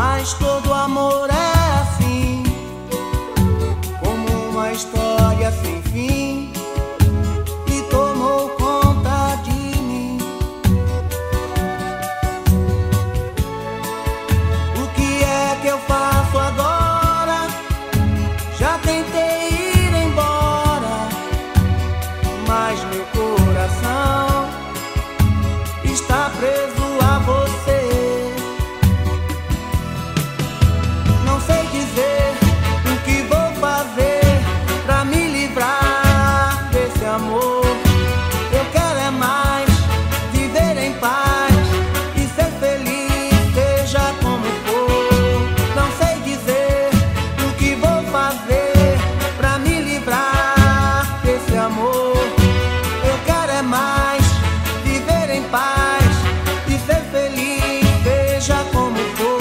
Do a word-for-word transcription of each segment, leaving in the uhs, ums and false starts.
Mas todo amor é assim, como uma história sem fim, e tomou conta de mim. O que é que eu faço agora? Já tentei ir embora, mas meu coração está preso a você. Não sei dizer o que vou fazer pra me livrar desse amor. Eu quero é mais viver em paz e ser feliz, seja como for. Não sei dizer o que vou fazer pra me livrar desse amor. Eu quero é mais viver em paz e ser feliz, seja como for.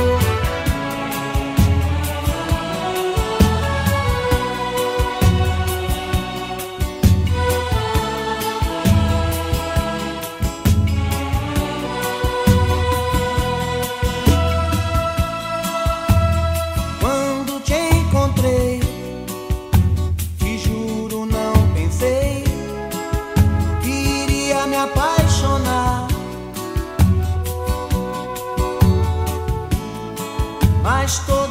Quando te encontrei, te juro, não pensei que iria me apaixonar. Mas todo